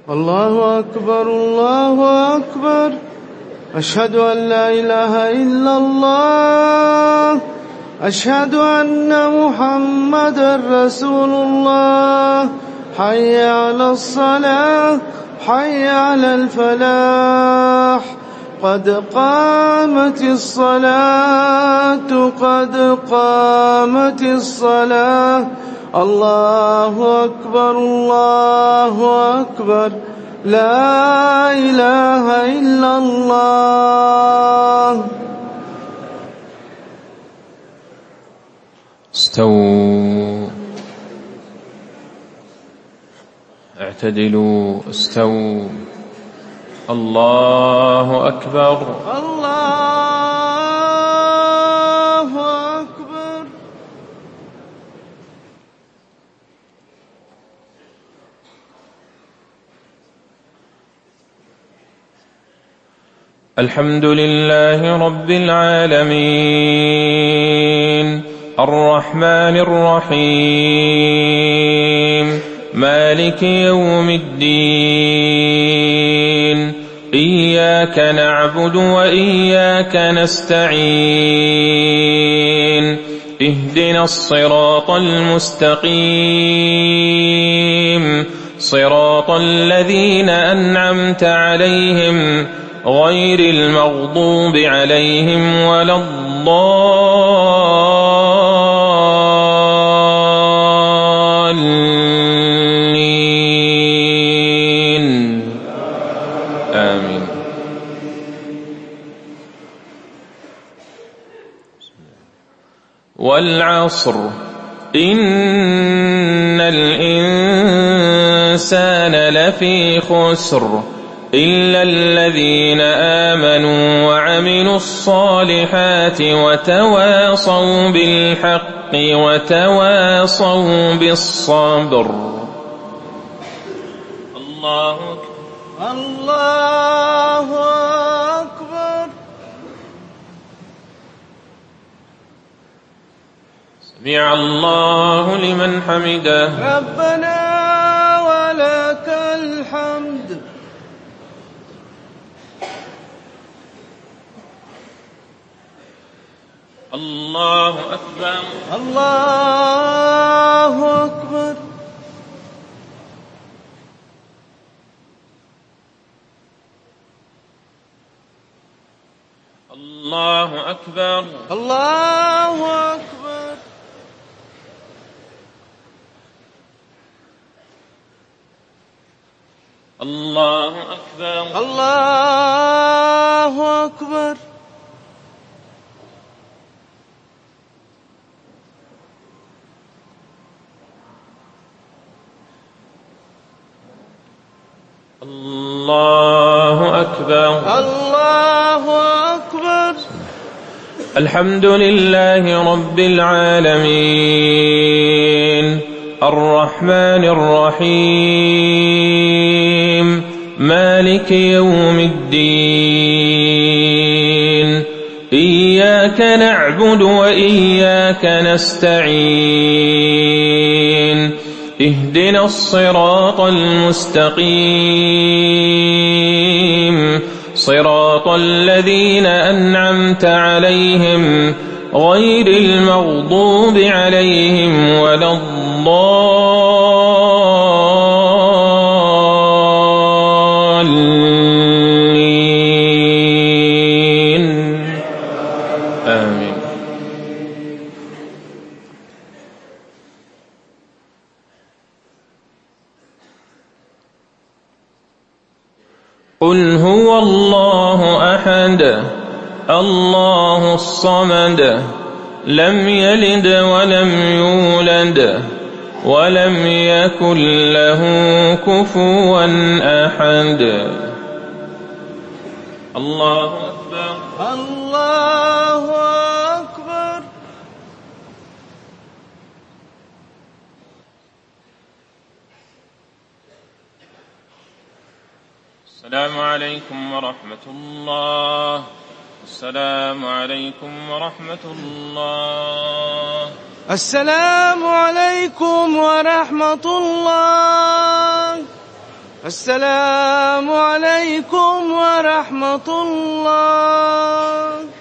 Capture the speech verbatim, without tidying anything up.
الله أكبر الله أكبر. أشهد أن لا إله إلا الله. أشهد أن محمدا رسول الله. حي على الصلاة حي على الفلاح. قد قامت الصلاة قد قامت الصلاة. الله أكبر الله أكبر. لا إله إلا الله. استووا اعتدلوا استووا. الله أكبر الله أكبر. الحمد لله رب العالمين الرحمن الرحيم مالك يوم الدين. إياك نعبد وإياك نستعين. اهدنا الصراط المستقيم صراط الذين أنعمت عليهم غير المغضوب عليهم ولا الضالين. آمين. والعصر إن الإنسان لفي خسر إلا الذين آمنوا وعملوا الصالحات وتواصوا بالحق وتواصوا بالصبر. الله أكبر الله أكبر. سمع الله لمن حمده. ربنا ولك الحمد. الله أكبر الله أكبر. الله أكبر الله أكبر. الله أكبر الله أكبر. الله أكبر الله أكبر. الحمد لله رب العالمين الرحمن الرحيم مالك يوم الدين. إياك نعبد وإياك نستعين. اهدنا الصراط المستقيم صراط الذين أنعمت عليهم غير المغضوب عليهم ولا الضالين. آمين. قل هو الله أحد الله الصمد لم يلد ولم يولد ولم يكن له كفوا أحد. الله أكبر الله أكبر. السلام عليكم ورحمة الله. السلام عليكم ورحمة الله. السلام عليكم ورحمة الله. والسلام عليكم ورحمة الله.